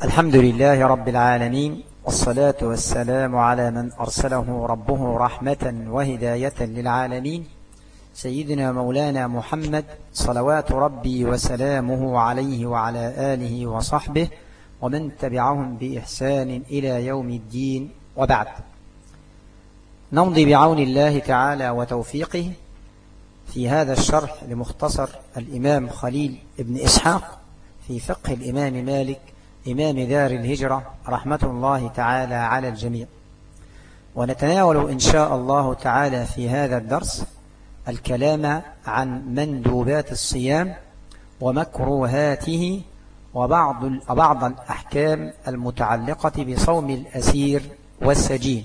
الحمد لله رب العالمين، والصلاة والسلام على من أرسله ربه رحمة وهداية للعالمين، سيدنا مولانا محمد صلوات ربي وسلامه عليه وعلى آله وصحبه ومن تبعهم بإحسان إلى يوم الدين. وبعد، نمضي بعون الله تعالى وتوفيقه في هذا الشرح لمختصر الإمام خليل بن إسحاق في فقه الإمام مالك إمام دار الهجرة رحمة الله تعالى على الجميع. ونتناول إن شاء الله تعالى في هذا الدرس الكلام عن مندوبات الصيام ومكروهاته وبعض الأحكام المتعلقة بصوم الأسير والسجين.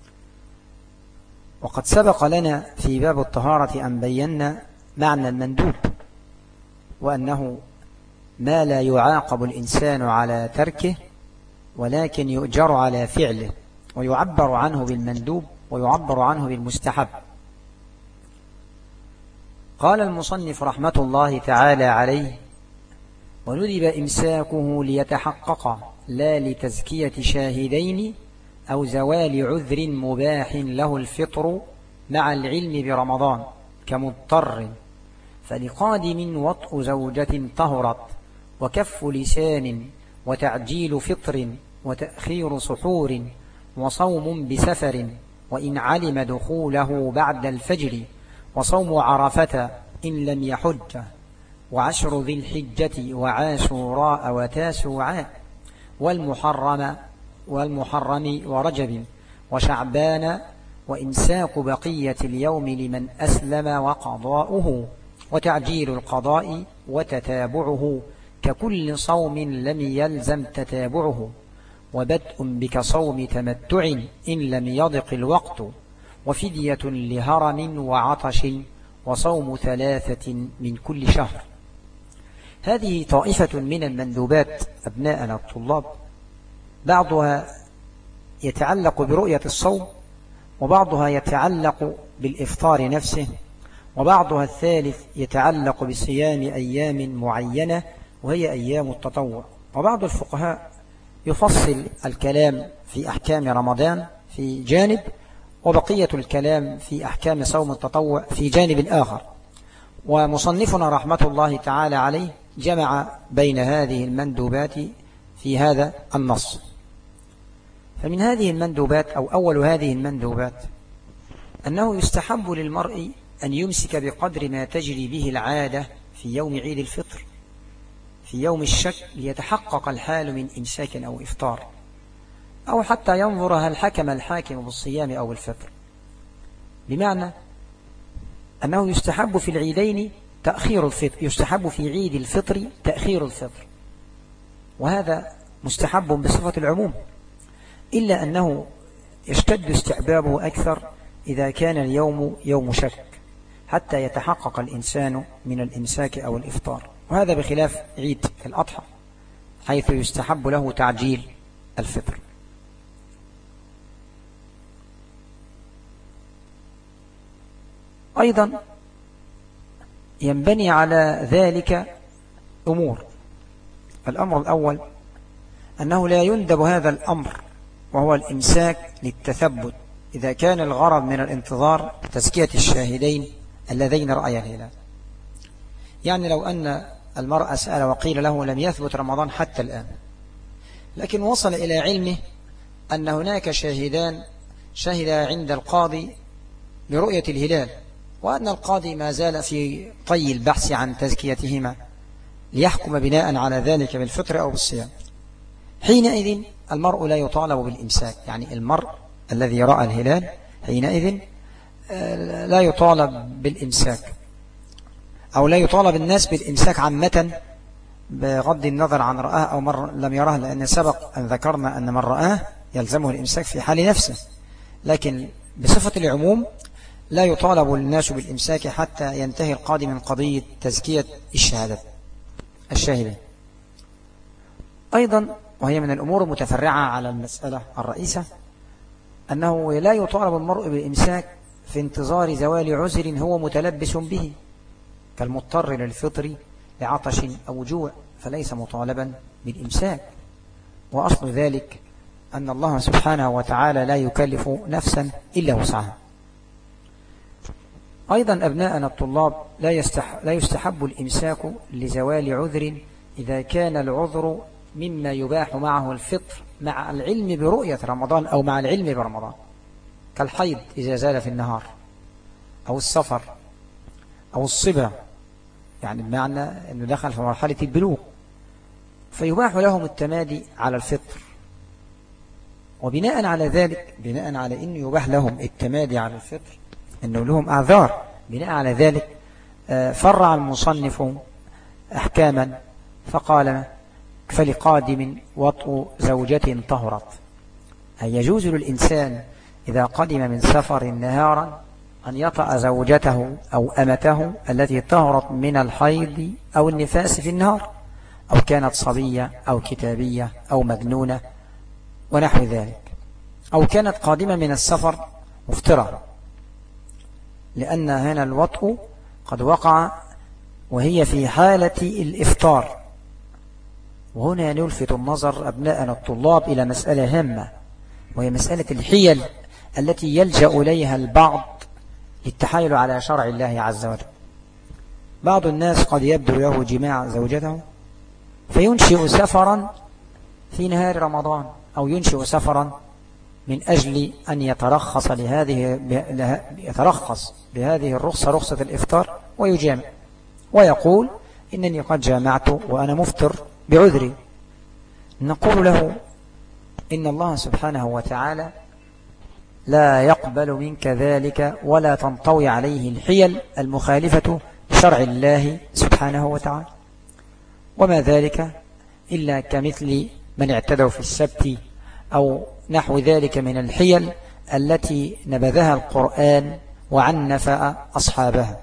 وقد سبق لنا في باب الطهارة أن بينا معنى المندوب، وأنه ما لا يعاقب الإنسان على تركه ولكن يؤجر على فعله، ويعبر عنه بالمندوب ويعبر عنه بالمستحب. قال المصنف رحمة الله تعالى عليه: وندب إمساكه ليتحقق لا لتزكية شاهدين أو زوال عذر مباح له الفطر مع العلم برمضان كمضطر، فلقادم وطء زوجة طهرت، وكف لسان، وتعجيل فطر، وتأخير سحور، وصوم بسفر وإن علم دخوله بعد الفجر، وصوم عرفة إن لم يحج، وعشر ذي الحجة وعاشوراء وتاسوعاء، والمحرم ورجب وشعبان، وإمساك بقية اليوم لمن أسلم وقضاؤه، وتعجيل القضاء وتتابعه ككل صوم لم يلزم تتابعه، وبدء بكصوم تمتع إن لم يضق الوقت، وفدية لهرم وعطش، وصوم 3 من كل شهر. هذه طائفة من المندوبات أبناءنا الطلاب، بعضها يتعلق برؤية الصوم، وبعضها يتعلق بالإفطار نفسه، وبعضها الثالث يتعلق بصيام أيام معينة وهي أيام التطوع. وبعض الفقهاء يفصل الكلام في أحكام رمضان في جانب، وبقية الكلام في أحكام صوم التطوع في جانب آخر. ومصنفنا رحمة الله تعالى عليه جمع بين هذه المندوبات في هذا النص. فمن هذه المندوبات أو أول هذه المندوبات أنه يستحب للمرء أن يمسك بقدر ما تجري به العادة في يوم عيد الفطر في يوم الشك، ليتحقق الحال من إمساك أو إفطار، أو حتى ينظر هل حكم الحاكم بالصيام أو الفطر. بمعنى أنه يستحب في العيدين تأخير الفطر، يستحب في عيد الفطر تأخير الفطر، وهذا مستحب بصفة العموم، إلا أنه يشتد استحبابه أكثر إذا كان اليوم يوم شك حتى يتحقق الإنسان من الإمساك أو الإفطار، وهذا بخلاف عيد الأضحى حيث يستحب له تعجيل الفطر. أيضا ينبني على ذلك أمور. الأمر الأول أنه لا يندب هذا الأمر وهو الإمساك للتثبت إذا كان الغرض من الانتظار تزكية الشاهدين اللذين رأيا الهلال. يعني لو أن المرأة سأل وقيل له لم يثبت رمضان حتى الآن، لكن وصل إلى علمه أن هناك شاهدان شهدا عند القاضي برؤية الهلال، وأن القاضي ما زال في طي البحث عن تزكيتهما ليحكم بناء على ذلك بالفطر أو بالصيام. حينئذ المرء لا يطالب بالإمساك، يعني المرء الذي رأى الهلال حينئذ لا يطالب بالإمساك، أو لا يطالب الناس بالإمساك عامة بغض النظر عن رآه أو من لم يراه، لأن سبق أن ذكرنا أن من رآه يلزمه الإمساك في حال نفسه، لكن بصفة العموم لا يطالب الناس بالإمساك حتى ينتهي القاضي من قضية تزكية الشاهدين. أيضا وهي من الأمور المتفرعة على المسألة الرئيسة أنه لا يطالب المرء بالإمساك في انتظار زوال عذر هو متلبس به، كالمضطر للفطر لعطش أو جوع، فليس مطالبا بالإمساك. وأصل ذلك أن الله سبحانه وتعالى لا يكلف نفسا إلا وسعها. أيضا أبناءنا الطلاب لا يستحب الإمساك لزوال عذر إذا كان العذر مما يباح معه الفطر مع العلم برؤية رمضان أو مع العلم برمضان، كالحيض إذا زال في النهار، أو السفر، أو الصبا، يعني بمعنى أنه دخل في مرحلة البلوغ، فيباح لهم التمادي على الفطر. وبناء على ذلك، بناء على أنه يباح لهم التمادي على الفطر، أنه لهم أعذار، بناء على ذلك فرع المصنف أحكاما فقال: فلقادم وطء زوجة طهرت، أي يجوز للإنسان إذا قدم من سفر نهارا أن يطأ زوجته أو أمته التي طهرت من الحيض أو النفاس في النهار، أو كانت صبية أو كتابية أو مجنونة ونحو ذلك، أو كانت قادمة من السفر مفطرة، لأن هنا الوطء قد وقع وهي في حالة الإفطار. وهنا نلفت النظر أبناءنا الطلاب إلى مسألة هامة، وهي مسألة الحيل التي يلجأ إليها البعض للتحايل على شرع الله عز وجل. بعض الناس قد يبدو له جماع زوجته فينشئ سفرا في نهار رمضان، أو ينشئ سفرا من أجل أن يترخص بهذه الرخصة، رخصة الإفطار، ويجامع ويقول: إنني قد جامعت وأنا مفطر بعذري. نقول له: إن الله سبحانه وتعالى لا يقبل منك ذلك، ولا تنطوي عليه الحيل المخالفة لشرع الله سبحانه وتعالى. وما ذلك إلا كمثل من اعتدوا في السبت أو نحو ذلك من الحيل التي نبذها القرآن وعنف أصحابها.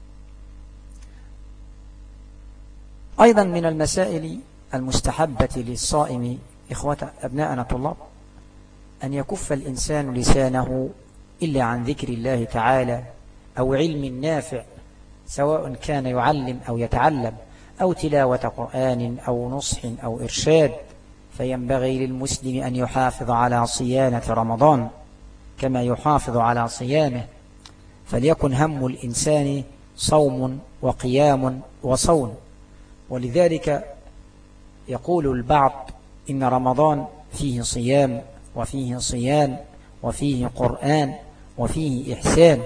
أيضا من المسائل المستحبة للصائم إخوة أبناءنا الطلاب أن يكف الإنسان لسانه إلا عن ذكر الله تعالى أو علم نافع، سواء كان يعلم أو يتعلم، أو تلاوة قرآن أو نصح أو إرشاد. فينبغي للمسلم أن يحافظ على صيانة رمضان كما يحافظ على صيامه، فليكن هم الإنسان صوم وقيام وصون. ولذلك يقول البعض: إن رمضان فيه صيام وفيه صيام وفيه قرآن وفيه إحسان.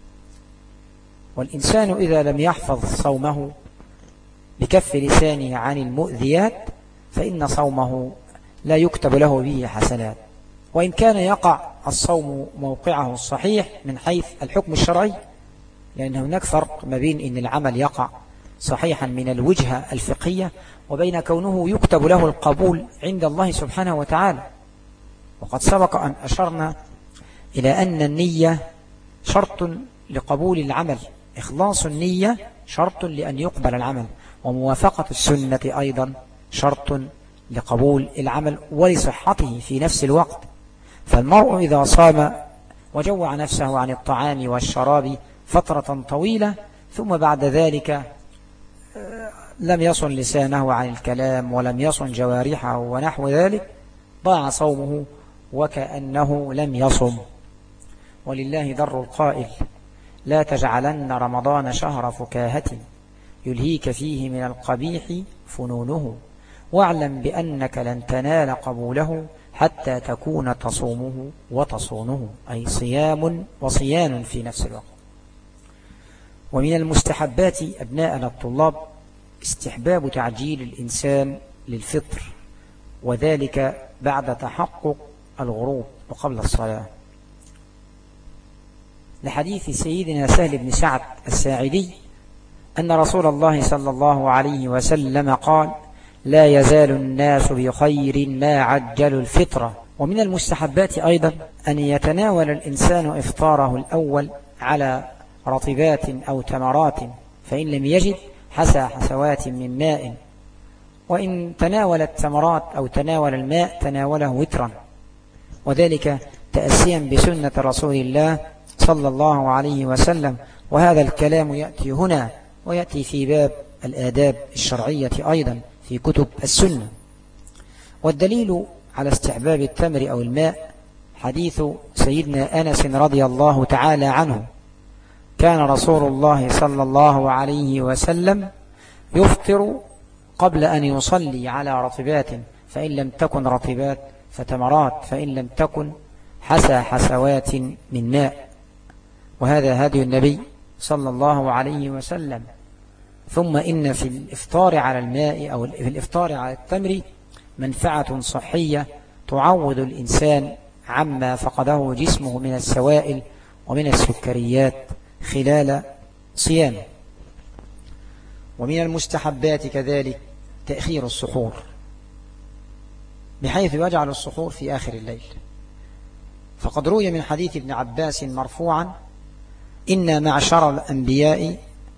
والإنسان إذا لم يحفظ صومه بكف لسانه عن المؤذيات فإن صومه لا يكتب له به حسنات، وإن كان يقع الصوم موقعه الصحيح من حيث الحكم الشرعي، لأن هناك فرق ما بين أن العمل يقع صحيحا من الوجهة الفقهية وبين كونه يكتب له القبول عند الله سبحانه وتعالى. وقد سبق أن أشرنا إلى أن النية شرط لقبول العمل، إخلاص النية شرط لأن يقبل العمل، وموافقة السنة أيضا شرط لقبول العمل ولصحته في نفس الوقت. فالمرء إذا صام وجوع نفسه عن الطعام والشراب فترة طويلة ثم بعد ذلك لم يصن لسانه عن الكلام ولم يصن جوارحه ونحو ذلك، ضاع صومه وكأنه لم يصم. ولله در القائل: لا تجعلن رمضان شهر فكاهة يلهيك فيه من القبيح فنونه، واعلم بأنك لن تنال قبوله حتى تكون تصومه وتصونه، أي صيام وصيان في نفس الوقت. ومن المستحبات أبناءنا الطلاب استحباب تعجيل الإنسان للفطر، وذلك بعد تحقق الغروب وقبل الصلاة، لحديث سيدنا سهل بن سعد الساعدي أن رسول الله صلى الله عليه وسلم قال: لا يزال الناس بخير ما عجلوا الفطرة. ومن المستحبات أيضا أن يتناول الإنسان إفطاره الأول على رطبات أو تمرات، فإن لم يجد حسى حسوات من ماء، وإن تناول التمرات أو تناول الماء تناوله وترا، وذلك تأسيا بسنة رسول الله صلى الله عليه وسلم. وهذا الكلام يأتي هنا ويأتي في باب الآداب الشرعية أيضا في كتب السنة. والدليل على استحباب التمر أو الماء حديث سيدنا أنس رضي الله تعالى عنه: كان رسول الله صلى الله عليه وسلم يفطر قبل أن يصلي على رطبات، فإن لم تكن رطبات فتمرات، فإن لم تكن حسى حسوات من ماء. وهذا هدي النبي صلى الله عليه وسلم. ثم إن في الإفطار على الماء أو في الإفطار على التمر منفعة صحية تعوض الإنسان عما فقده جسمه من السوائل ومن السكريات خلال صيامه. ومن المستحبات كذلك تأخير السحور، بحيث يجعل السحور في آخر الليل. فقد روي من حديث ابن عباس مرفوعا: إنا معشر الأنبياء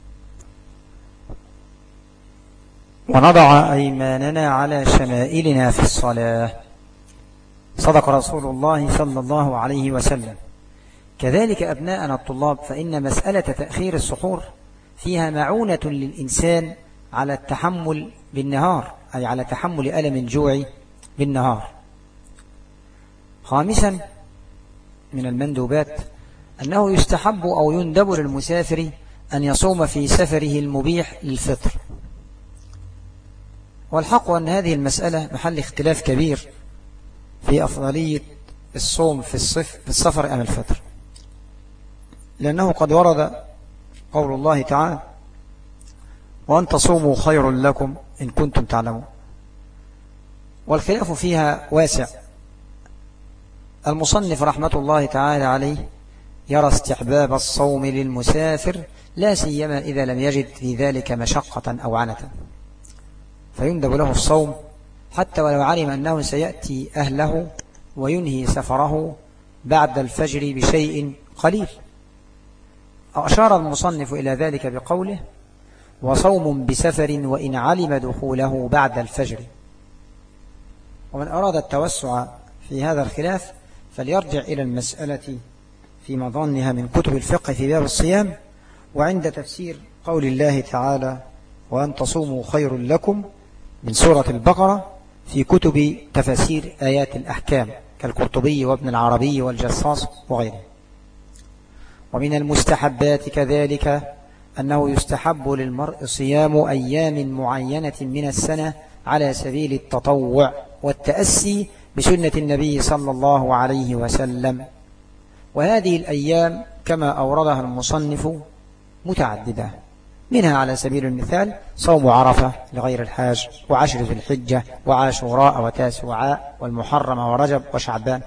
ونضع أيماننا على شمائلنا في الصلاة. صدق رسول الله صلى الله عليه وسلم. كذلك أبناءنا الطلاب، فإن مسألة تأخير السحور فيها معونة للإنسان على التحمل بالنهار، أي على تحمل ألم الجوع بالنهار. خامسا من المندوبات أنه يستحب أو يندب للمسافر أن يصوم في سفره المبيح للفطر. والحق أن هذه المسألة محل اختلاف كبير في أفضلية الصوم في السفر أم الفطر، لأنه قد ورد قول الله تعالى: وأن تصوموا خير لكم إن كنتم تعلمون. والخلاف فيها واسع. المصنف رحمة الله تعالى عليه يرى استحباب الصوم للمسافر، لا سيما إذا لم يجد في ذلك مشقة أو عنة، فيندب له الصوم حتى ولو علم أنه سيأتي أهله وينهي سفره بعد الفجر بشيء قليل. أشار المصنف إلى ذلك بقوله: وصوم بسفر وإن علم دخوله بعد الفجر. ومن أراد التوسع في هذا الخلاف فليرجع إلى المسألة في مظانها من كتب الفقه في باب الصيام، وعند تفسير قول الله تعالى: وأن تصوموا خير لكم من سورة البقرة، في كتب تفسير آيات الأحكام كالقرطبي وابن العربي والجصاص وغيره. ومن المستحبات كذلك أنه يستحب للمرء صيام أيام معينة من السنة على سبيل التطوع والتأسي بسنة النبي صلى الله عليه وسلم. وهذه الأيام كما أوردها المصنف متعددة، منها على سبيل المثال صوم عرفة لغير الحاج، وعشر ذي الحجة، وعاشوراء وتاسوعاء والمحرم ورجب وشعبان.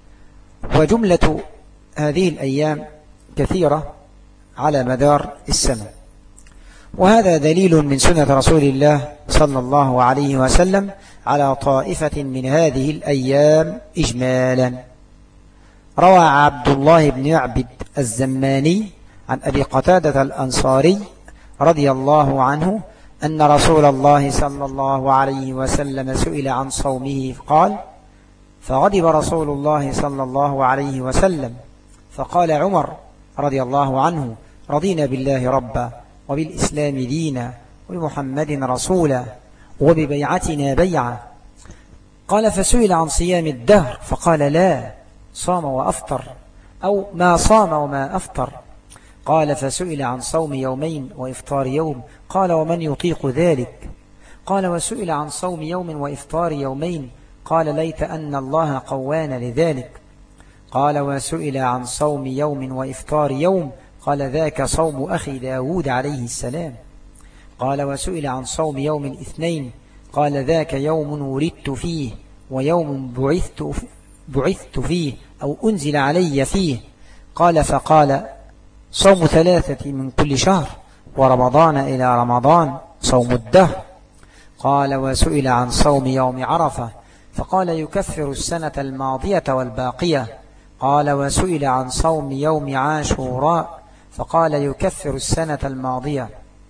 وجملة هذه الأيام كثيرة على مدار السنة. وهذا دليل من سنة رسول الله صلى الله عليه وسلم على طائفة من هذه الأيام إجمالا. روى عبد الله بن يعبد الزماني عن أبي قتادة الأنصاري رضي الله عنه أن رسول الله صلى الله عليه وسلم سئل عن صومه قال: فغضب رسول الله صلى الله عليه وسلم فقال عمر رضي الله عنه: رضينا بالله ربا وبالإسلام دينا وبمحمد رسولا وببيعتنا بيعة. قال: فسئل عن صيام الدهر فقال: لا، صام وأفطر، أو ما صام وما أفطر. قال: فسئل عن صوم يومين وإفطار يوم. قال: ومن يطيق ذلك؟ قال: وسئل عن صوم يوم وإفطار يومين. قال: ليت أن الله قوانا لذلك. قال: وسئل عن صوم يوم وإفطار يوم. قال: ذاك صوم أخي داود عليه السلام. قال: وسئل عن صوم يوم الاثنين. قال: ذاك يوم ولدت فيه ويوم بعثت فيه أو أنزل علي فيه. قال: فقال: صوم 3 من كل شهر، ورمضان إلى رمضان صوم الدهر. قال: وسئل عن صوم يوم عرفة فقال: يكفر السنة الماضية والباقية. قال: وسئل عن صوم يوم عاشوراء فقال: يكفر السنة الماضية.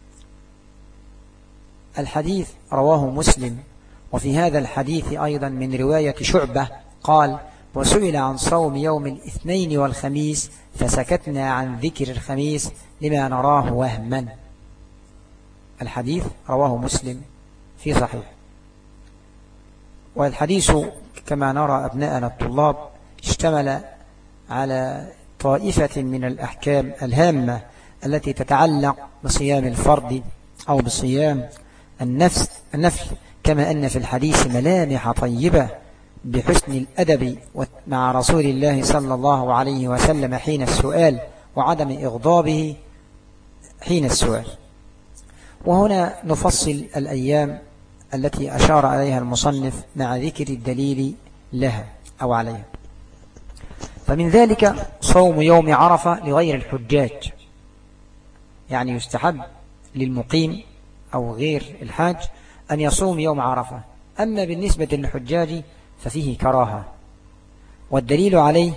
الحديث رواه مسلم. وفي هذا الحديث أيضا من رواية شعبة قال: وسئل عن صوم يوم الاثنين والخميس فسكتنا عن ذكر الخميس لما نراه وهما. الحديث رواه مسلم في صحيح. والحديث كما نرى أبناءنا الطلاب اشتمل على طائفة من الأحكام الهامة التي تتعلق بصيام الفرد أو بصيام النفل، كما أن في الحديث ملامح طيبة بحسن الأدب مع رسول الله صلى الله عليه وسلم حين السؤال وعدم إغضابه حين السؤال. وهنا نفصل الأيام التي أشار عليها المصنف مع ذكر الدليل لها أو عليها. فمن ذلك صوم يوم عرفة لغير الحجاج، يعني يستحب للمقيم أو غير الحاج أن يصوم يوم عرفة. أما بالنسبة للحجاج ففيه كراهة، والدليل عليه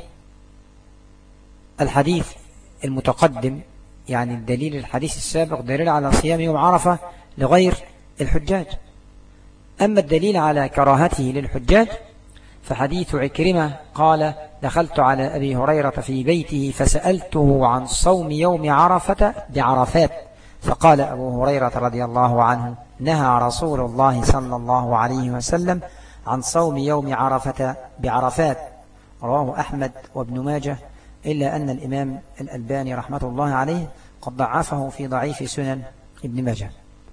الحديث المتقدم، يعني الدليل الحديث السابق دليل على صيام يوم عرفة لغير الحجاج. أما الدليل على كراهته للحجاج فحديث عكرمة قال: دخلت على أبي هريرة في بيته فسألته عن صوم يوم عرفة بعرفات، فقال أبو هريرة رضي الله عنه: نهى رسول الله صلى الله عليه وسلم عن صوم يوم عرفة بعرفات. رواه أحمد وابن ماجه، إلا أن الإمام الألباني رحمة الله عليه قد ضعفه في ضعيف سنن ابن ماجه.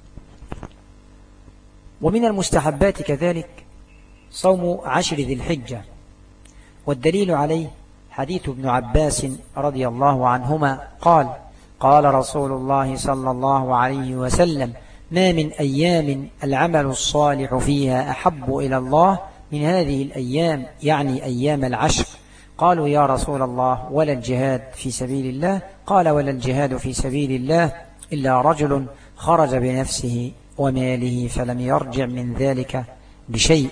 ومن المستحبات كذلك صوم 10 ذي الحجة، والدليل عليه حديث ابن عباس رضي الله عنهما قال: قال رسول الله صلى الله عليه وسلم: ما من أيام العمل الصالح فيها أحب إلى الله من هذه الأيام، يعني أيام العشر. قالوا: يا رسول الله ولا الجهاد في سبيل الله؟ قال: ولا الجهاد في سبيل الله إلا رجل خرج بنفسه وماله فلم يرجع من ذلك بشيء.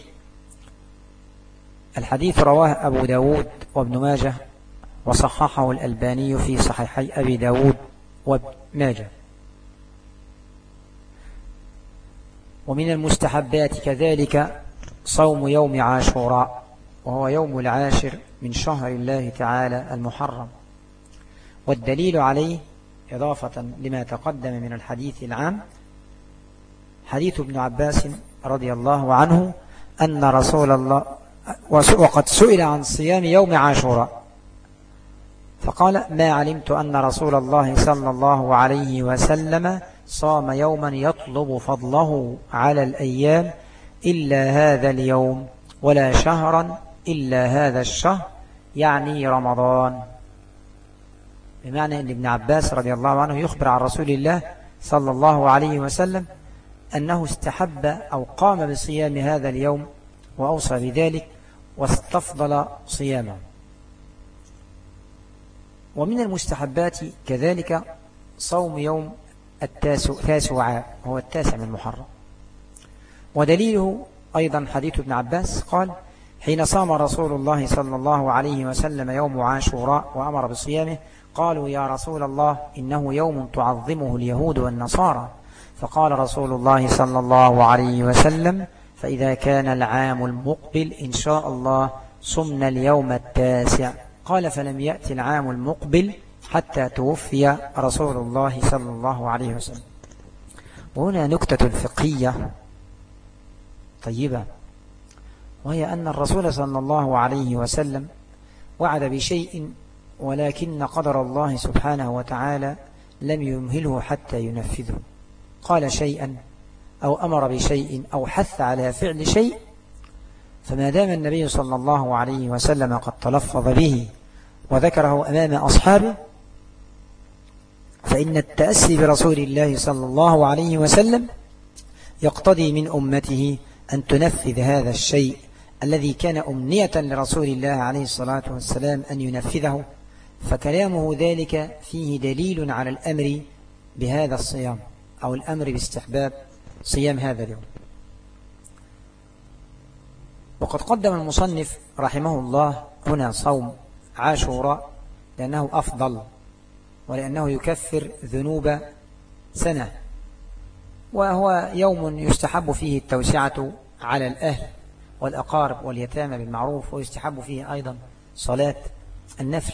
الحديث رواه أبو داود وابن ماجه، وصححه الألباني في صحيحي أبي داود وابن ماجه. ومن المستحبات كذلك صوم يوم عاشوراء، وهو يوم العاشر من شهر الله تعالى المحرم، والدليل عليه إضافة لما تقدم من الحديث العام حديث ابن عباس رضي الله عنه أن رسول الله وقد سئل عن صيام يوم عاشوراء فقال: ما علمت أن رسول الله صلى الله عليه وسلم صام يوما يطلب فضله على الأيام إلا هذا اليوم، ولا شهرا إلا هذا الشهر، يعني رمضان. بمعنى أن ابن عباس رضي الله عنه يخبر عن رسول الله صلى الله عليه وسلم أنه استحب أو قام بصيام هذا اليوم وأوصى بذلك واستفضل صيامه. ومن المستحبات كذلك صوم يوم التاسع، هو 9 من محرم، ودليله أيضا حديث ابن عباس قال: حين صام رسول الله صلى الله عليه وسلم يوم عاشوراء وأمر بصيامه قالوا: يا رسول الله إنه يوم تعظمه اليهود والنصارى. فقال رسول الله صلى الله عليه وسلم: فإذا كان العام المقبل إن شاء الله صمنا اليوم 9. قال: فلم يأتي العام المقبل حتى توفي رسول الله صلى الله عليه وسلم. وهنا نكتة فقهية طيبة، وهي أن الرسول صلى الله عليه وسلم وعد بشيء، ولكن قدر الله سبحانه وتعالى لم يمهله حتى ينفذه. قال شيئا أو أمر بشيء أو حث على فعل شيء، فما دام النبي صلى الله عليه وسلم قد تلفظ به وذكره أمام أصحابه، فإن التأسي برسول الله صلى الله عليه وسلم يقتضي من أمته أن تنفذ هذا الشيء الذي كان أمنية لرسول الله عليه الصلاة والسلام أن ينفذه. فكلامه ذلك فيه دليل على الأمر بهذا الصيام أو الأمر باستحباب صيام هذا اليوم. وقد قدم المصنف رحمه الله هنا صوم عاشوراء لأنه أفضل، ولأنه يكفر ذنوب سنة، وهو يوم يستحب فيه التوسعة على الأهل والأقارب واليتامى بالمعروف، ويستحب فيه أيضا صلاة النفل.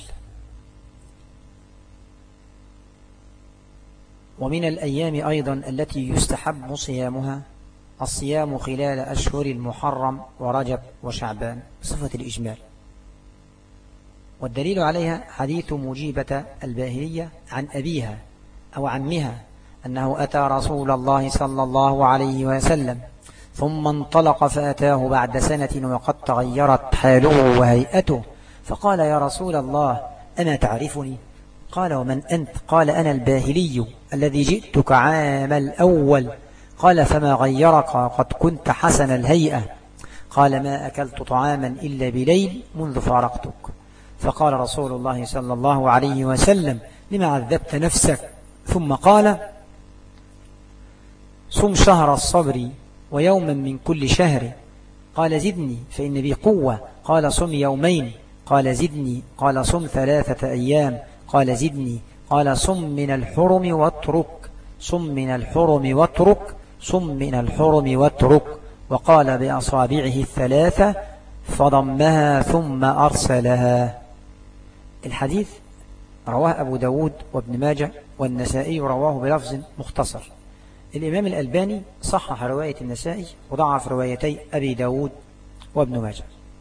ومن الأيام أيضا التي يستحب صيامها الصيام خلال أشهر المحرم ورجب وشعبان صفة الإجمال. والدليل عليها حديث مجيبة الباهلية عن أبيها أو عمها أنه أتى رسول الله صلى الله عليه وسلم ثم انطلق فأتاه بعد سنة وقد تغيرت حاله وهيئته فقال يا رسول الله أما تعرفني؟ قال ومن أنت؟ قال أنا الباهلي الذي جئتك عام الأول. قال فما غيرك قد كنت حسن الهيئة؟ قال ما أكلت طعاما إلا بليل منذ فارقتك. فقال رسول الله صلى الله عليه وسلم لما عذبت نفسك؟ ثم قال صم شهر الصبر ويوما من كل شهر. قال زدني فإن بي قوة. قال صم يومين. قال زدني. قال صم 3 أيام. قال زدني. قال صم من الحرم واترك. صم من الحرم واترك. صم من الحرم واترك. وقال بأصابعه 3 فضمها ثم أرسلها. الحديث رواه أبو داود وابن ماجه والنسائي رواه بلفظ مختصر. الإمام الألباني صحح رواية النسائي وضعف روايتي أبي داود وابن ماجه.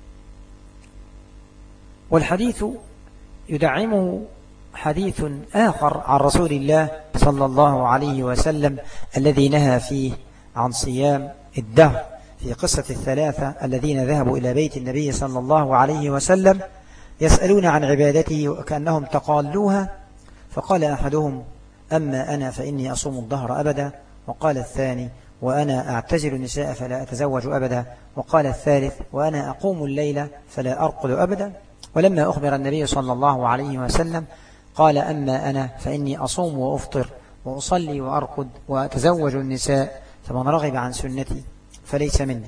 والحديث يدعمه حديث آخر عن رسول الله صلى الله عليه وسلم الذي نهى فيه عن صيام الدهر في قصة 3 الذين ذهبوا إلى بيت النبي صلى الله عليه وسلم يسألون عن عبادته وكأنهم تقالوها. فقال أحدهم أما أنا فإني أصوم الدهر أبدا. وقال الثاني وأنا أعتزل النساء فلا أتزوج أبدا. وقال الثالث وأنا أقوم الليل فلا أرقد أبدا. ولما أخبر النبي صلى الله عليه وسلم قال أما أنا فإني أصوم وأفطر وأصلي وأرقد وأتزوج النساء فمن رغب عن سنتي فليس مني.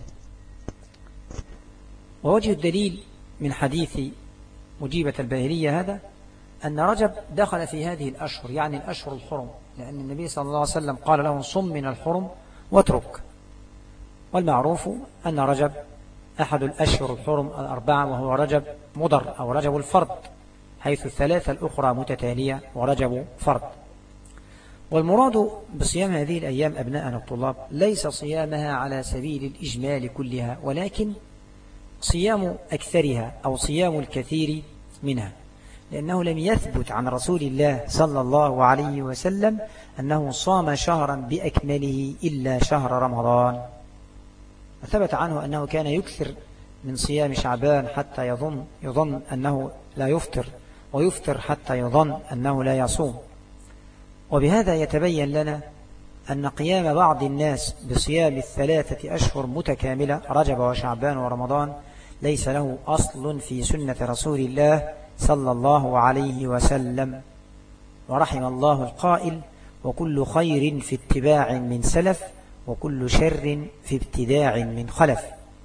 ووجه الدليل من حديث مجيبة الباهلية هذا أن رجب دخل في هذه الأشهر يعني الأشهر الحرم، لأن النبي صلى الله عليه وسلم قال له صم من الحرم واترك. والمعروف أن رجب أحد الأشهر الحرم 4 وهو رجب مضر أو رجب الفرد، حيث 3 الأخرى متتالية ورجب فرد. والمراد بصيام هذه الأيام أبناءنا الطلاب ليس صيامها على سبيل الإجمال كلها، ولكن صيام أكثرها أو صيام الكثير منها، لأنه لم يثبت عن رسول الله صلى الله عليه وسلم أنه صام شهرا بأكمله إلا شهر رمضان. وثبت عنه أنه كان يكثر من صيام شعبان حتى يظن أنه لا يفطر، ويفطر حتى يظن أنه لا يصوم. وبهذا يتبين لنا أن قيام بعض الناس بصيام 3 أشهر متكاملة رجب وشعبان ورمضان ليس له أصل في سنة رسول الله صلى الله عليه وسلم. ورحم الله القائل وكل خير في اتباع من سلف وكل شر في ابتداع من خلف.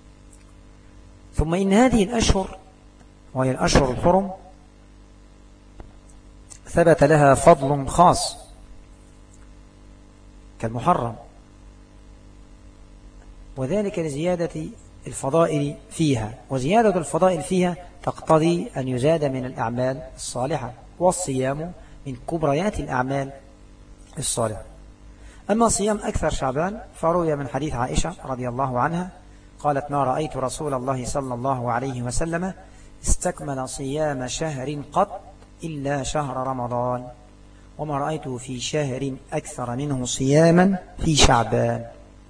ثم إن هذه الأشهر وهي الأشهر الحرم ثبت لها فضل خاص كالمحرم، وذلك لزيادة الفضائل فيها، وزيادة الفضائل فيها تقتضي أن يزاد من الأعمال الصالحة، والصيام من كبريات الأعمال الصالحة. أما صيام أكثر شعبان فروي من حديث عائشة رضي الله عنها قالت ما رأيت رسول الله صلى الله عليه وسلم استكمل صيام شهر قط إلا شهر رمضان، وما رأيته في شهر أكثر منه صياما في شعبان.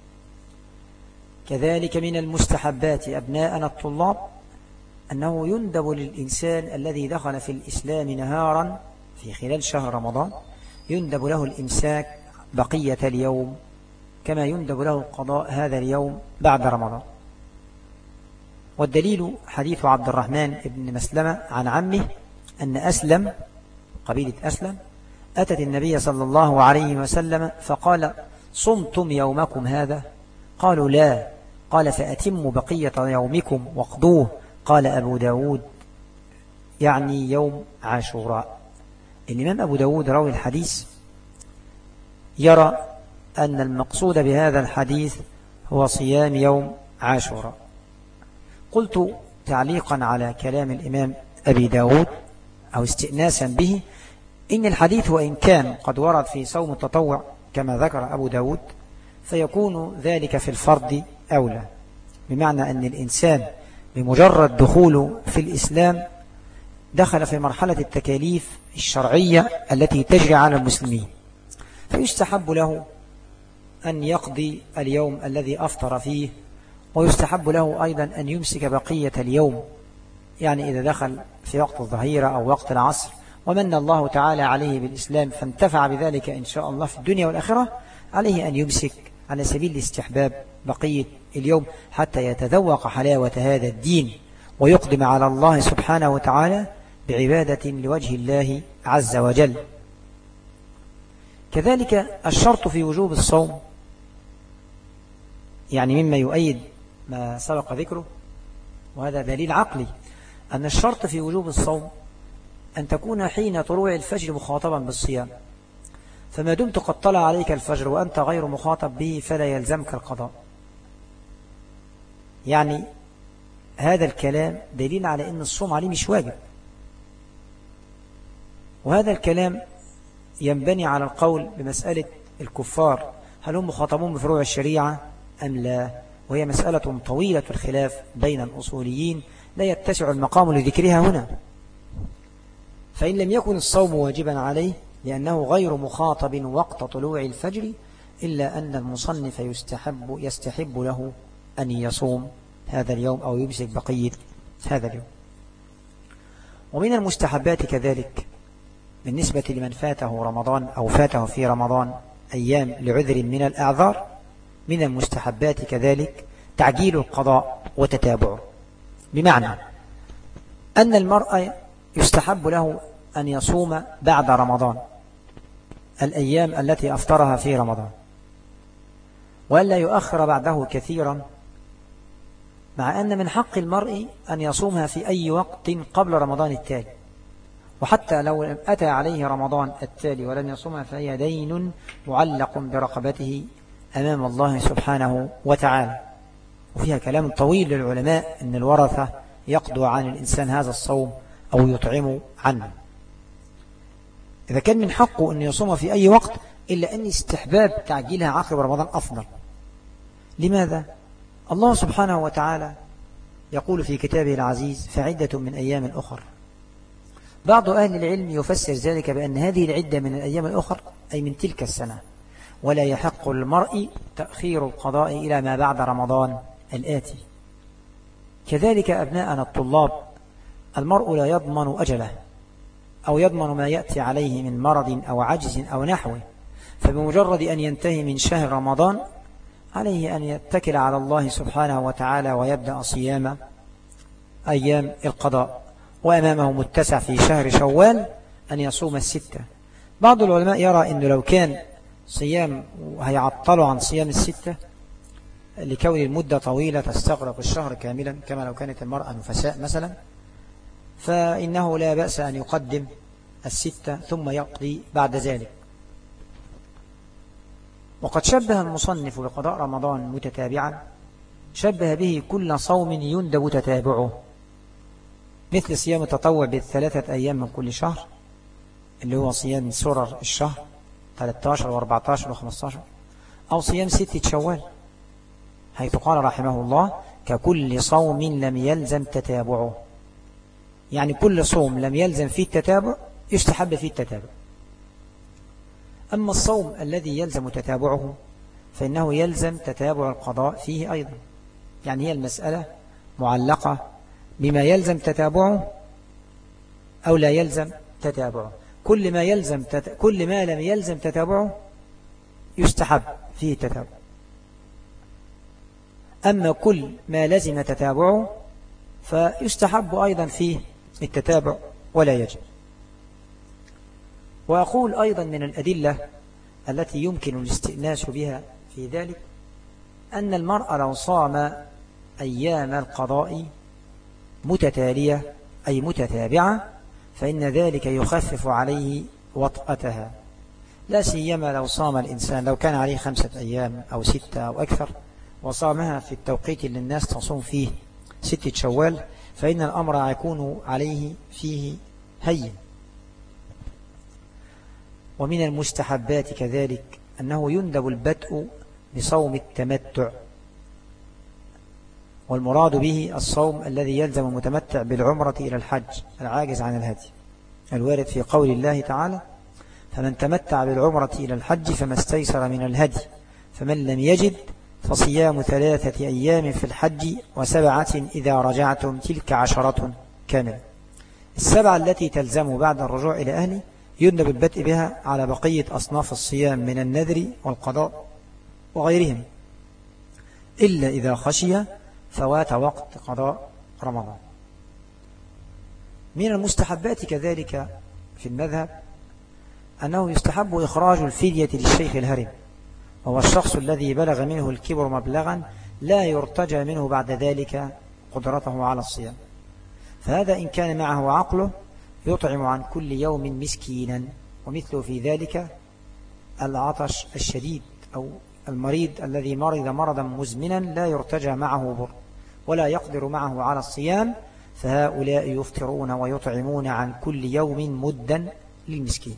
كذلك من المستحبات أبناءنا الطلاب أنه يندب للإنسان الذي دخل في الإسلام نهارا في خلال شهر رمضان يندب له الإمساك بقية اليوم، كما يندب له القضاء هذا اليوم بعد رمضان. والدليل حديث عبد الرحمن بن مسلمة عن عمه أن أسلم قبيلة أسلم أتت النبي صلى الله عليه وسلم فقال صمتم يومكم هذا؟ قالوا لا. قال فأتموا بقية يومكم واقضوه. قال أبو داود يعني يوم عاشوراء. الإمام أبو داود راوي الحديث يرى أن المقصود بهذا الحديث هو صيام يوم عاشوراء. قلت تعليقا على كلام الإمام أبي داود أو استئناسا به إن الحديث وإن كان قد ورد في صوم التطوع كما ذكر أبو داود، فيكون ذلك في الفرض أولى، بمعنى أن الإنسان بمجرد دخوله في الإسلام دخل في مرحلة التكاليف الشرعية التي تجري على المسلمين، فيستحب له أن يقضي اليوم الذي أفطر فيه، ويستحب له أيضا أن يمسك بقية اليوم، يعني إذا دخل في وقت الظهيرة أو وقت العصر ومن الله تعالى عليه بالإسلام فانتفع بذلك إن شاء الله في الدنيا والآخرة، عليه أن يمسك على سبيل الاستحباب بقية اليوم حتى يتذوق حلاوة هذا الدين ويقدم على الله سبحانه وتعالى بعبادة لوجه الله عز وجل. كذلك الشرط في وجوب الصوم، يعني مما يؤيد ما سبق ذكره، وهذا دليل عقلي، أن الشرط في وجوب الصوم أن تكون حين طلوع الفجر مخاطبا بالصيام، فما دمت قد طلع عليك الفجر وأنت غير مخاطب به فلا يلزمك القضاء. يعني هذا الكلام دليل على أن الصوم عليه مش واجب، وهذا الكلام ينبني على القول بمسألة الكفار هل هم مخاطبون بفروع الشريعة أم لا، وهي مسألة طويلة الخلاف بين الأصوليين لا يتسع المقام لذكرها هنا. فإن لم يكن الصوم واجبا عليه لأنه غير مخاطب وقت طلوع الفجر، إلا أن المصنف يستحب له أن يصوم هذا اليوم أو يمسك بقية هذا اليوم. ومن المستحبات كذلك بالنسبة لمن فاته رمضان أو فاته في رمضان أيام لعذر من الأعذار، من المستحبات كذلك تعجيل القضاء وتتابعه، بمعنى أن المرء يستحب له أن يصوم بعد رمضان الأيام التي أفطرها في رمضان، وألا يؤخر بعده كثيرا، مع أن من حق المرء أن يصومها في أي وقت قبل رمضان التالي، وحتى لو أتى عليه رمضان التالي ولم يصومها فهي دين معلق برقبته أمام الله سبحانه وتعالى. وفيها كلام طويل للعلماء أن الورثة يقضوا عن الإنسان هذا الصوم أو يطعموا عنه إذا كان من حقه أن يصوم في أي وقت، إلا أن استحباب تعجيلها عقب رمضان أفضل. لماذا؟ الله سبحانه وتعالى يقول في كتابه العزيز فعدة من أيام أخر. بعض أهل العلم يفسر ذلك بأن هذه العدة من الأيام الأخر أي من تلك السنة، ولا يحق للمرء تأخير القضاء إلى ما بعد رمضان الآتي. كذلك أبناءنا الطلاب، المرء لا يضمن أجله أو يضمن ما يأتي عليه من مرض أو عجز أو نحوه، فبمجرد أن ينتهي من شهر رمضان عليه أن يتكل على الله سبحانه وتعالى ويبدأ صيام أيام القضاء، وأمامه متسع في شهر شوال أن يصوم الستة. بعض العلماء يرى أنه لو كان صيام هيعطلوا عن صيام الستة لكون المدة طويلة تستغرق الشهر كاملا، كما لو كانت المرأة نفساء مثلا، فإنه لا بأس أن يقدم الستة ثم يقضي بعد ذلك. وقد شبه المصنف بقضاء رمضان متتابعا، شبه به كل صوم يندب تتابعه، مثل صيام التطوع بالثلاثة أيام من كل شهر اللي هو صيام سرر الشهر 13 و14 و15، أو صيام 6 شوال، حيث قال رحمه الله ككل صوم لم يلزم تتابعه، يعني كل صوم لم يلزم فيه التتابع يستحب فيه التتابع. أما الصوم الذي يلزم تتابعه فإنه يلزم تتابع القضاء فيه أيضا، يعني هي المسألة معلقة بما يلزم تتابعه أو لا يلزم تتابعه. كل ما لم يلزم تتابعه يستحب فيه التتابع، أما كل ما لزم تتابعه فيستحب أيضا فيه التتابع ولا يجب. وأقول أيضا من الأدلة التي يمكن الاستئناس بها في ذلك أن المرء لو صام أيام القضاء متتالية أي متتابعة فإن ذلك يخفف عليه وطأتها، لا سيما لو صام الإنسان لو كان عليه 5 أيام أو 6 أو أكثر وصامها في التوقيت اللي الناس تصوم فيه 6 شوال، فإن الأمر يكون عليه فيه هين. ومن المستحبات كذلك أنه يندب البدء بصوم التمتع، والمراد به الصوم الذي يلزم المتمتع بالعمرة إلى الحج العاجز عن الهدي، الوارد في قول الله تعالى: فمن تمتع بالعمرة إلى الحج فما استيسر من الهدي، فمن لم يجد فصيام 3 أيام في الحج و7 إذا رجعتم، تلك 10 كاملة. 7 التي تلزم بعد الرجوع إلى أهله يندب البدء بها على بقية أصناف الصيام من النذر والقضاء وغيرهم، إلا إذا خشي فوات وقت قضاء رمضان. من المستحبات كذلك في المذهب أنه يستحب إخراج الفدية للشيخ الهرم، وهو الشخص الذي بلغ منه الكبر مبلغا لا يرتجى منه بعد ذلك قدرته على الصيام، فهذا إن كان معه عقله يطعم عن كل يوم مسكينا، ومثله في ذلك العطش الشديد أو المريض الذي مرض مرضا مزمنا لا يرتجى معه بر ولا يقدر معه على الصيام، فهؤلاء يفطرون ويطعمون عن كل يوم مدا للمسكين.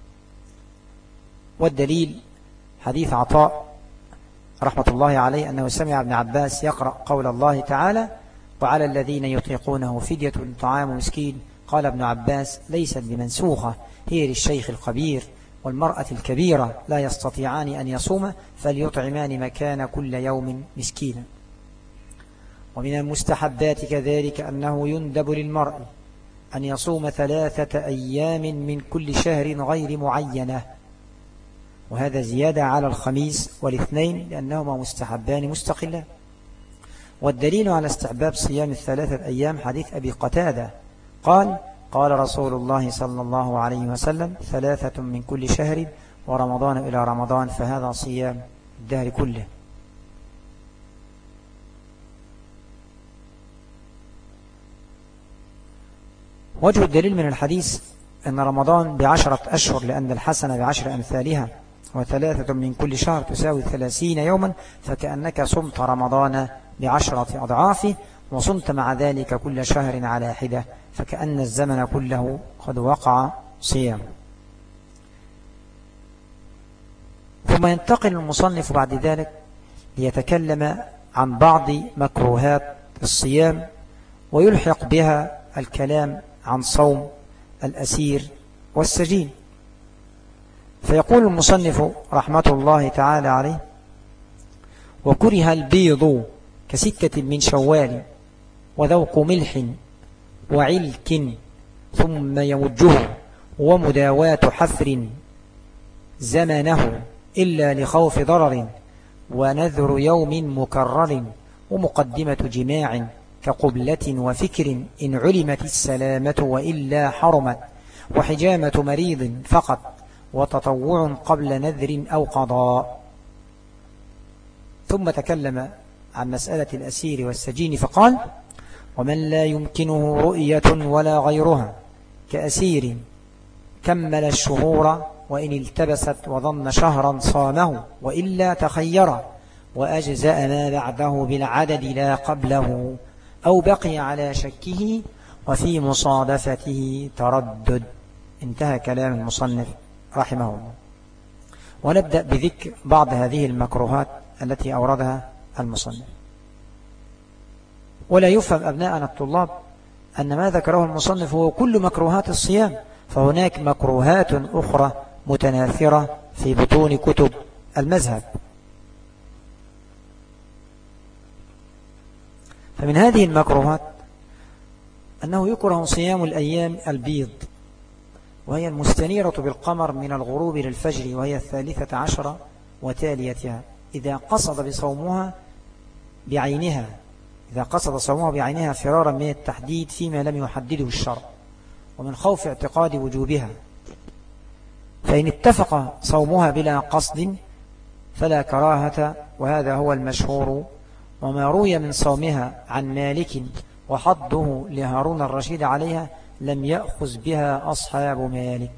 والدليل حديث عطاء رحمة الله عليه أنه سمع ابن عباس يقرأ قول الله تعالى: وعلى الذين يطيقونه فدية طعام مسكين. قال ابن عباس: ليست بمنسوخة، هي للشيخ الكبير والمرأة الكبيرة لا يستطيعان أن يصوم فليطعمان مكان كل يوم مسكينا. ومن المستحبات كذلك أنه يندب للمرء أن يصوم 3 أيام من كل شهر غير معينة، وهذا زيادة على الخميس والاثنين لأنهما مستحبان مستقلان. والدليل على استحباب صيام 3 أيام حديث أبي قتادة قال: قال رسول الله صلى الله عليه وسلم: 3 من كل شهر ورمضان إلى رمضان، فهذا صيام الدهر كله. وجه الدليل من الحديث أن رمضان ب10 أشهر، لأن الحسنة ب10 أمثالها، و3 من كل شهر تساوي 30 يوما، فكأنك صمت رمضان ب10 أضعافه، وصمت مع ذلك كل شهر على حدة، فكأن الزمن كله قد وقع صيام. ثم ينتقل المصنف بعد ذلك ليتكلم عن بعض مكروهات الصيام، ويلحق بها الكلام عن صوم الأسير والسجين. فيقول المصنف رحمة الله تعالى عليه: وكره البيض ك6 من شوال، وذوق ملح وعلك ثم يمجه، ومداواة حفر زمنه إلا لخوف ضرر، ونذر يوم مكرر، ومقدمة جماع كقبلة وفكر إن علمت السلامة وإلا حرمت، وحجامة مريض فقط، وتطوع قبل نذر أو قضاء. ثم تكلم عن مسألة الأسير والسجين فقال: ومن لا يمكنه رؤية ولا غيرها كأسير كمل الشهور، وإن التبست وظن شهرا صامه، وإلا تخير وأجزأ ما بعده بالعدد لا قبله، أو بقي على شكه وفي مصادفته تردد. انتهى كلام المصنف رحمه الله. ونبدأ بذكر بعض هذه المكروهات التي أوردها المصنف. ولا يفهم أبناءنا الطلاب أن ما ذكره المصنف هو كل مكروهات الصيام، فهناك مكروهات أخرى متناثرة في بطون كتب المذهب. فمن هذه المكروهات أنه يكره صيام الأيام البيض، وهي المستنيرة بالقمر من الغروب للفجر، وهي 13 وتاليتها، إذا قصد صومها بعينها فرارا من التحديد فيما لم يحدده الشرع، ومن خوف اعتقاد وجوبها. فإن اتفق صومها بلا قصد فلا كراهة، وهذا هو المشهور. وما روي من صومها عن مالك وحضه لهارون الرشيد عليها لم يأخذ بها أصحاب مالك.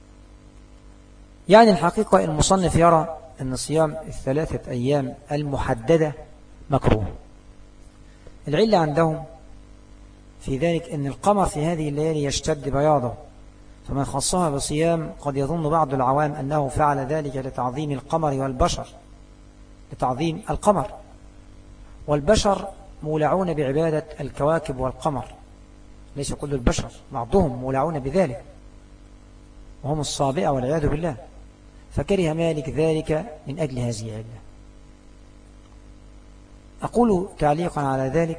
يعني الحقيقة المصنف يرى أن صيام 3 أيام المحددة مكروه. العلة عندهم في ذلك أن القمر في هذه الليالي يشتد بياضه، فمن خصها بصيام قد يظن بعض العوام أنه فعل ذلك لتعظيم القمر والبشر، لتعظيم القمر، والبشر مولعون بعبادة الكواكب والقمر، ليس كل البشر، بعضهم مولعون بذلك وهم الصابئة والعياذ بالله، فكره مالك ذلك من أجل هذه العلة. أقول تعليقا على ذلك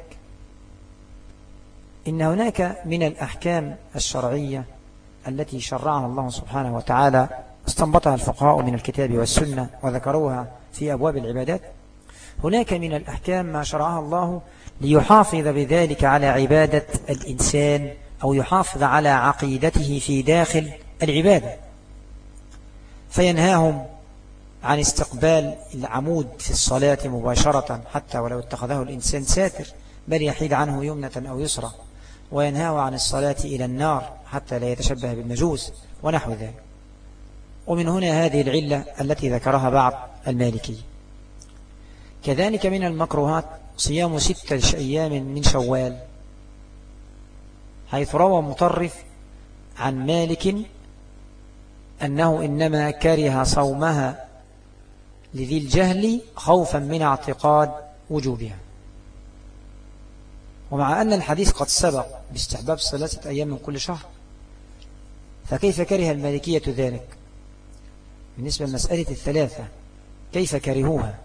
إن هناك من الأحكام الشرعية التي شرعها الله سبحانه وتعالى استنبطها الفقهاء من الكتاب والسنة وذكروها في أبواب العبادات. هناك من الأحكام ما شرعها الله ليحافظ بذلك على عبادة الإنسان أو يحافظ على عقيدته في داخل العبادة، فينهاهم عن استقبال العمود في الصلاة مباشرة حتى ولو اتخذه الإنسان ساتر، بل يحيد عنه يمنة أو يسرى، وينهاه عن الصلاة إلى النار حتى لا يتشبه بالمجوس ونحو ذلك. ومن هنا هذه العلة التي ذكرها بعض المالكية. كذلك من المكروهات صيام 6 أيام من شوال، حيث روى مطرف عن مالك أنه إنما كره صومها لذي الجهل خوفا من اعتقاد وجوبها، ومع أن الحديث قد سبق باستحباب 3 أيام من كل شهر، فكيف كره المالكية ذلك؟ بالنسبة لمسألة 3 كيف كرهوها؟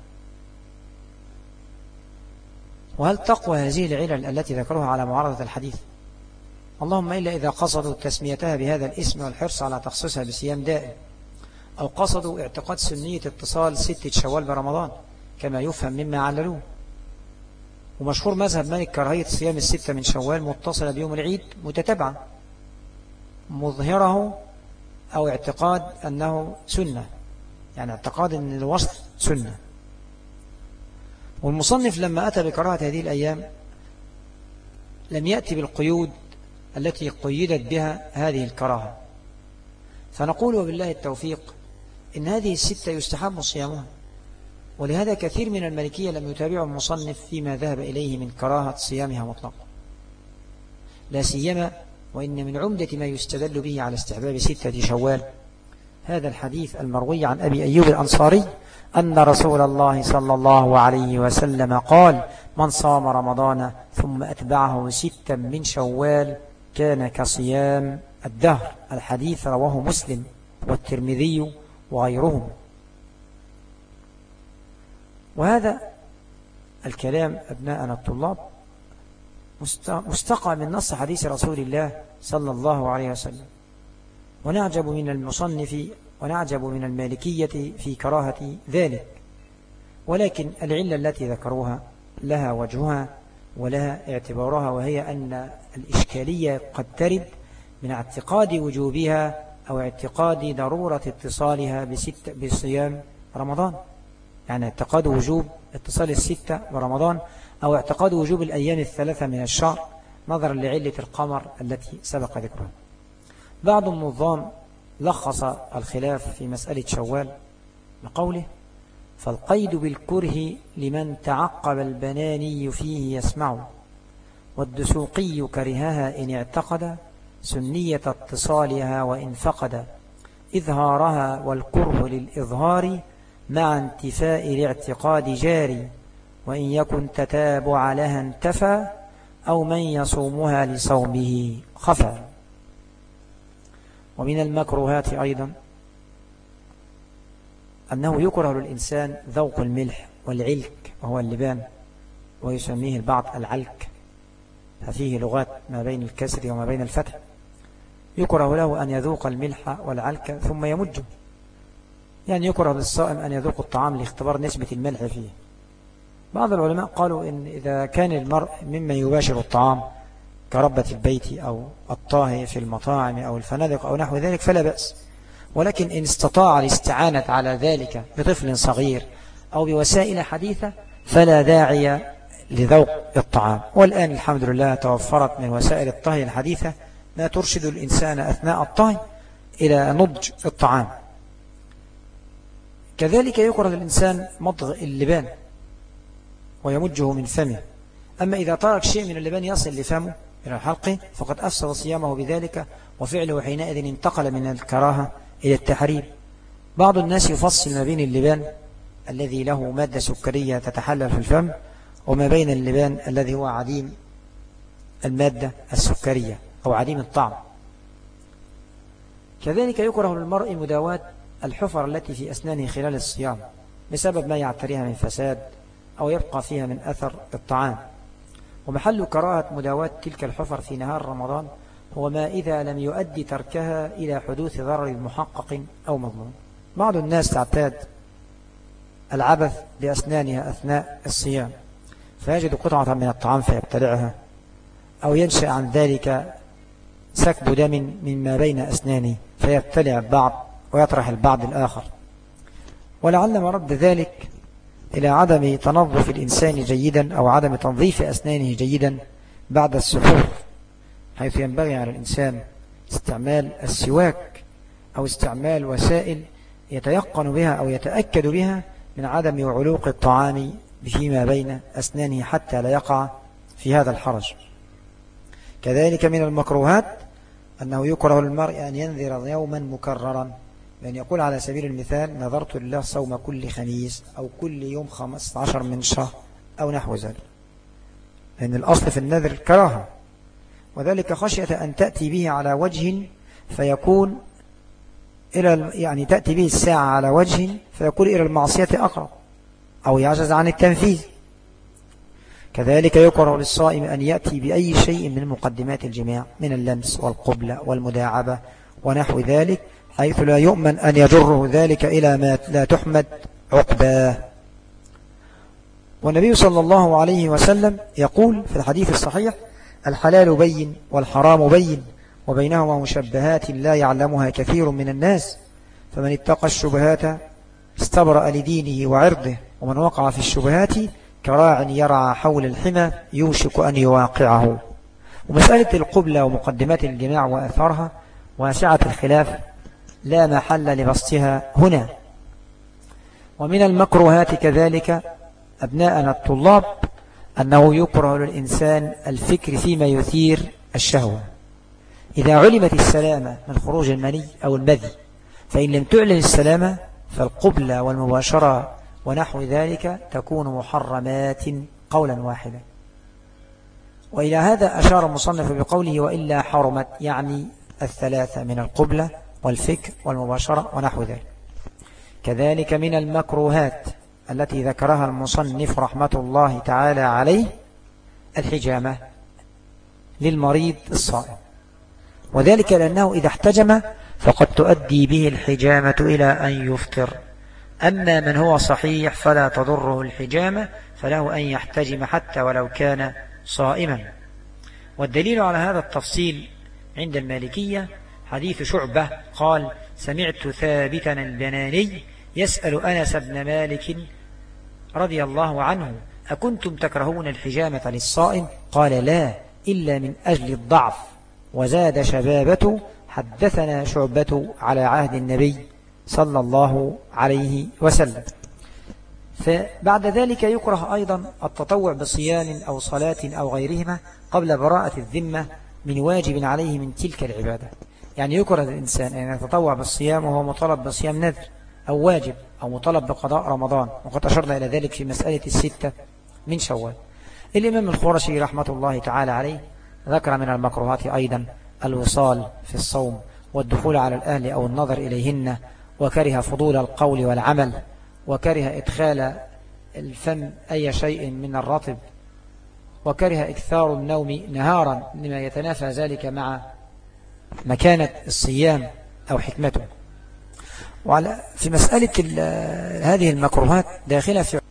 وهل تقوى هذه العلل التي ذكروها على معارضة الحديث؟ اللهم إلا إذا قصدوا تسميتها بهذا الاسم والحرص على تخصيصها بصيام دائم، أو قصدوا اعتقاد سنية اتصال 6 شوال برمضان كما يفهم مما عللوه. ومشهور مذهب مالك كراهية صيام 6 من شوال متصلة بيوم العيد متتبعة، مظهره أو اعتقاد أنه سنة، يعني اعتقاد أن الوصل سنة. والمصنف لما أتى بكراهة هذه الأيام لم يأتي بالقيود التي قيدت بها هذه الكراهة، فنقول وبالله التوفيق إن هذه 6 يستحب صيامها، ولهذا كثير من المالكية لم يتابعوا المصنف فيما ذهب إليه من كراهة صيامها مطلقا، لا سيما وإن من عمدة ما يستدل به على استحباب 6 شوال هذا الحديث المروي عن أبي أيوب الأنصاري أن رسول الله صلى الله عليه وسلم قال: من صام رمضان ثم أتبعه 6 من شوال كان كصيام الدهر. الحديث رواه مسلم والترمذي وغيرهم. وهذا الكلام أبناءنا الطلاب مستقى من نص حديث رسول الله صلى الله عليه وسلم، ونعجب من المصنف ونعجب من المالكية في كراهة ذلك. ولكن العلة التي ذكروها لها وجهها ولها اعتبارها، وهي أن الإشكالية قد ترد من اعتقاد وجوبها أو اعتقاد ضرورة اتصالها بصيام رمضان، يعني اعتقاد وجوب اتصال 6 برمضان أو اعتقاد وجوب الأيام 3 من الشهر نظرا لعلة القمر التي سبق ذكرها. بعض النظام لخص الخلاف في مسألة شوال بقوله: فالقيد بالكره لمن تعقب البناني فيه يسمع، والدسوقي كرهها إن اعتقد سنية اتصالها وإن فقد إظهارها، والكره للإظهار مع انتفاء الاعتقاد جاري، وإن يكن تتابع لها انتفى، أو من يصومها لصومه خفى. ومن المكروهات أيضا أنه يكره للإنسان ذوق الملح والعلك وهو اللبان، ويسميه البعض العلك، ففيه لغات ما بين الكسر وما بين الفتح. يكره له أن يذوق الملح والعلك ثم يمجه، يعني يكره للصائم أن يذوق الطعام لاختبار نسبة الملح فيه. بعض العلماء قالوا إن إذا كان المرء ممن يباشر الطعام كربة البيت أو الطاهي في المطاعم أو الفنادق أو نحو ذلك فلا بأس، ولكن إن استطاع الاستعانة على ذلك بطفل صغير أو بوسائل حديثة فلا داعي لذوق الطعام. والآن الحمد لله توفرت من وسائل الطهي الحديثة ما ترشد الإنسان أثناء الطهي إلى نضج الطعام. كذلك يكره للإنسان مضغ اللبان ويمجه من فمه، أما إذا ترك شيء من اللبان يصل لفمه إلى الحلق فقد أفسد صيامه بذلك، وفعله حينئذ انتقل من الكراهة إلى التحريم. بعض الناس يفصل ما بين اللبان الذي له مادة سكرية تتحلل في الفم، وما بين اللبان الذي هو عديم المادة السكرية أو عديم الطعم. كذلك يكره للمرء مداواة الحفر التي في أسنانه خلال الصيام بسبب ما يعتريها من فساد أو يبقى فيها من أثر الطعام. ومحل كراهة مداواة تلك الحفر في نهار رمضان هو ما إذا لم يؤدي تركها إلى حدوث ضرر محقق أو مضمون. بعض الناس تعتاد العبث بأسنانها أثناء الصيام، فيجد قطعة من الطعام فيبتلعها، أو ينشأ عن ذلك سكب دم مما بين أسنانه فيبتلع البعض ويطرح البعض الآخر. ولعل مرد ذلك إلى عدم تنظف الإنسان جيدا أو عدم تنظيف أسنانه جيدا بعد السحور، حيث ينبغي على الإنسان استعمال السواك أو استعمال وسائل يتيقن بها أو يتأكد بها من عدم علوق الطعام فيما بين أسنانه حتى لا يقع في هذا الحرج. كذلك من المكروهات أنه يكره للمرء أن ينذر يوما مكررا، بأن يقول على سبيل المثال نذرت لله صوم كل خميس أو كل يوم 15 من شهر أو نحو ذلك، لأن الأصل في النذر كراهة، وذلك خشية أن تأتي به على وجه فيكون يعني تأتي به الساعة على وجه فيكون إلى المعصية أقرب أو يعجز عن التنفيذ. كذلك يكره للصائم أن يأتي بأي شيء من مقدمات الجماع من اللمس والقبلة والمداعبة ونحو ذلك، حيث لا يؤمن أن يجره ذلك إلى ما لا تحمد عقباه. والنبي صلى الله عليه وسلم يقول في الحديث الصحيح: الحلال بين والحرام بين وبينهما مشبهات لا يعلمها كثير من الناس، فمن اتقى الشبهات استبرأ لدينه وعرضه، ومن وقع في الشبهات كراع يرعى حول الحمى يوشك أن يواقعه. ومسألة القبلة ومقدمات الجماع وأثرها واسعة الخلاف لا محل لبسطها هنا. ومن المكروهات كذلك أبناءنا الطلاب أنه يكره للإنسان الفكر فيما يثير الشهوة. إذا علمت السلامة من خروج المني أو المذي، فإن لم تعلم السلامة فالقبلة والمباشرة ونحو ذلك تكون محرمات قولا واحدا. وإلى هذا أشار المصنف بقوله: وإلا حرمت، يعني الثلاثة من القبلة والفكر والمباشرة ونحو ذلك. كذلك من المكروهات التي ذكرها المصنف رحمة الله تعالى عليه الحجامة للمريض الصائم، وذلك لأنه إذا احتجم فقد تؤدي به الحجامة إلى أن يفطر. أما من هو صحيح فلا تضره الحجامة، فله أن يحتجم حتى ولو كان صائما. والدليل على هذا التفصيل عند المالكية حديث شعبة قال: سمعت ثابتا البناني يسأل أنس بن مالك رضي الله عنه: أكنتم تكرهون الحجامة للصائم؟ قال: لا، إلا من أجل الضعف. وزاد شبابة: حدثنا شعبة على عهد النبي صلى الله عليه وسلم. فبعد ذلك يكره أيضا التطوع بصيام أو صلاة أو غيرهما قبل براءة الذمة من واجب عليه من تلك العبادة. يعني يكره الإنسان أن يتطوع بالصيام وهو مطالب بصيام نذر أو واجب أو مطالب بقضاء رمضان، وقد أشرنا إلى ذلك في مسألة 6 من شوال. الإمام الخرشي رحمة الله تعالى عليه ذكر من المكروهات أيضا الوصال في الصوم والدخول على الأهل أو النظر إليهن، وكره فضول القول والعمل، وكره إدخال الفم أي شيء من الرطب، وكره إكثار النوم نهارا لما يتنافى ذلك مع مكانة الصيام أو حكمته. في مسألة هذه المكروهات داخلة في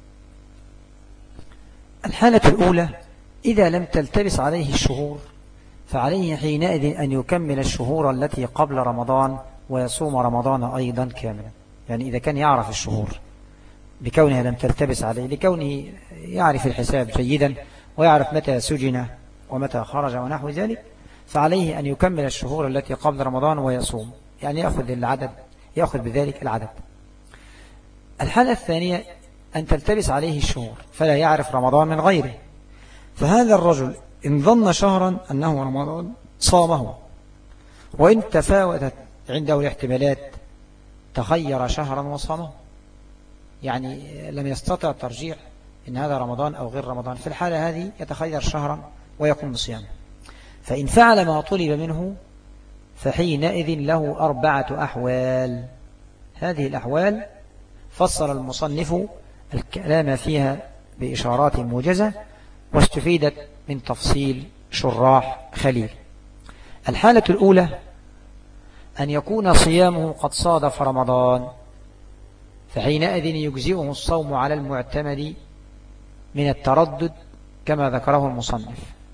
الحالة الأولى: إذا لم تلتبس عليه الشهور فعليه حينئذ أن يكمل الشهور التي قبل رمضان ويصوم رمضان أيضا كاملا. يعني إذا كان يعرف الشهور بكونها لم تلتبس عليه، لكونه يعرف الحساب جيدا ويعرف متى سجن ومتى خرج ونحو ذلك، فعليه أن يكمل الشهور التي قبل رمضان ويصوم، يعني يأخذ بذلك العدد. الحالة الثانية أن تلتبس عليه الشهور فلا يعرف رمضان من غيره، فهذا الرجل إن ظن شهرا أنه رمضان صامه، وإن تفاوتت عنده الاحتمالات تخير شهرا وصامه. يعني لم يستطع الترجيح إن هذا رمضان أو غير رمضان، في الحالة هذه يتخير شهرا ويقوم بصيامه. فإن فعل ما طلب منه فحينئذ له 4 أحوال. هذه الأحوال فصل المصنف الكلام فيها بإشارات موجزة، واستفيدت من تفصيل شراح خليل. الحالة الأولى أن يكون صيامه قد صادف رمضان، فحينئذ يجزئه الصوم على المعتمد من التردد كما ذكره المصنف.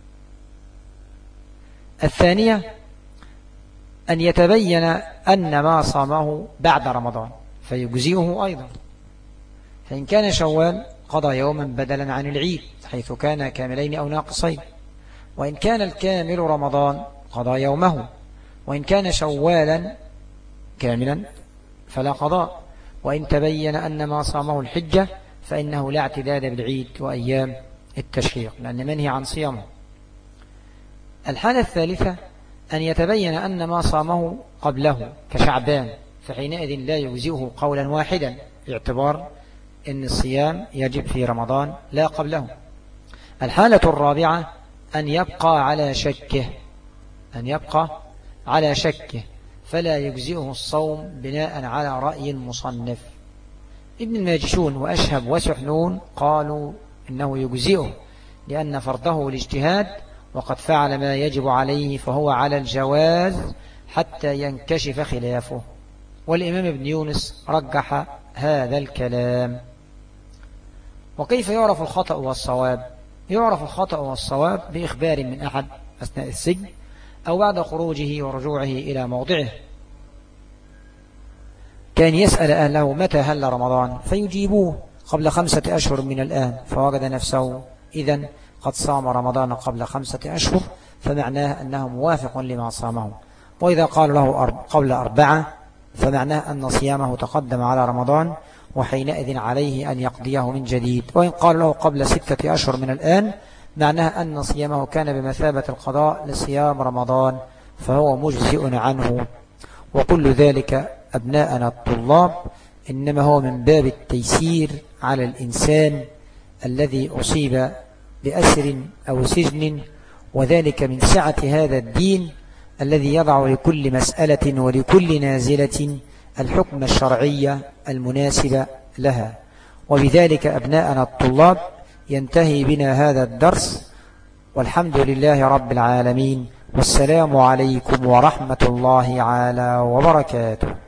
الثانية أن يتبين أن ما صامه بعد رمضان فيجزئه أيضا، فإن كان شوال قضى يوما بدلا عن العيد حيث كان كاملين أو ناقصين، وإن كان الكامل رمضان قضى يومه، وإن كان شوالا كاملا فلا قضاء، وإن تبين أن ما صامه الحجة فإنه لا اعتداد بالعيد وأيام التشريق لأن منهي عن صيامه. الحالة الثالثة أن يتبين أن ما صامه قبله كشعبان، فحينئذ لا يجزئه قولا واحدا باعتبار أن الصيام يجب في رمضان لا قبله. الحالة الرابعة أن يبقى على شكه فلا يجزئه الصوم بناء على رأي المصنف. ابن الماجشون وأشهب وسحنون قالوا إنه يجزئه لأن فرضه الاجتهاد، وقد فعل ما يجب عليه فهو على الجواز حتى ينكشف خلافه. والإمام ابن يونس رجح هذا الكلام. وكيف يعرف الخطأ والصواب؟ يعرف الخطأ والصواب بإخبار من أحد أثناء السجن أو بعد خروجه ورجوعه إلى موضعه. كان يسأل أهله متى هل رمضان فيجيبوه قبل 5 أشهر من الآن، فوجد نفسه إذن قد صام رمضان قبل 5 أشهر، فمعناه أنه موافق لما صامه. وإذا قال له قبل 4 فمعناه أن صيامه تقدم على رمضان وحينئذ عليه أن يقضيه من جديد. وإن قال له قبل 6 أشهر من الآن معناه أن صيامه كان بمثابة القضاء لصيام رمضان فهو مجزئ عنه. وكل ذلك أبناءنا الطلاب إنما هو من باب التيسير على الإنسان الذي أصيب بأسر أو سجن، وذلك من سعة هذا الدين الذي يضع لكل مسألة ولكل نازلة الحكم الشرعي المناسب لها. وبذلك أبناءنا الطلاب ينتهي بنا هذا الدرس، والحمد لله رب العالمين، والسلام عليكم ورحمة الله تعالى وبركاته.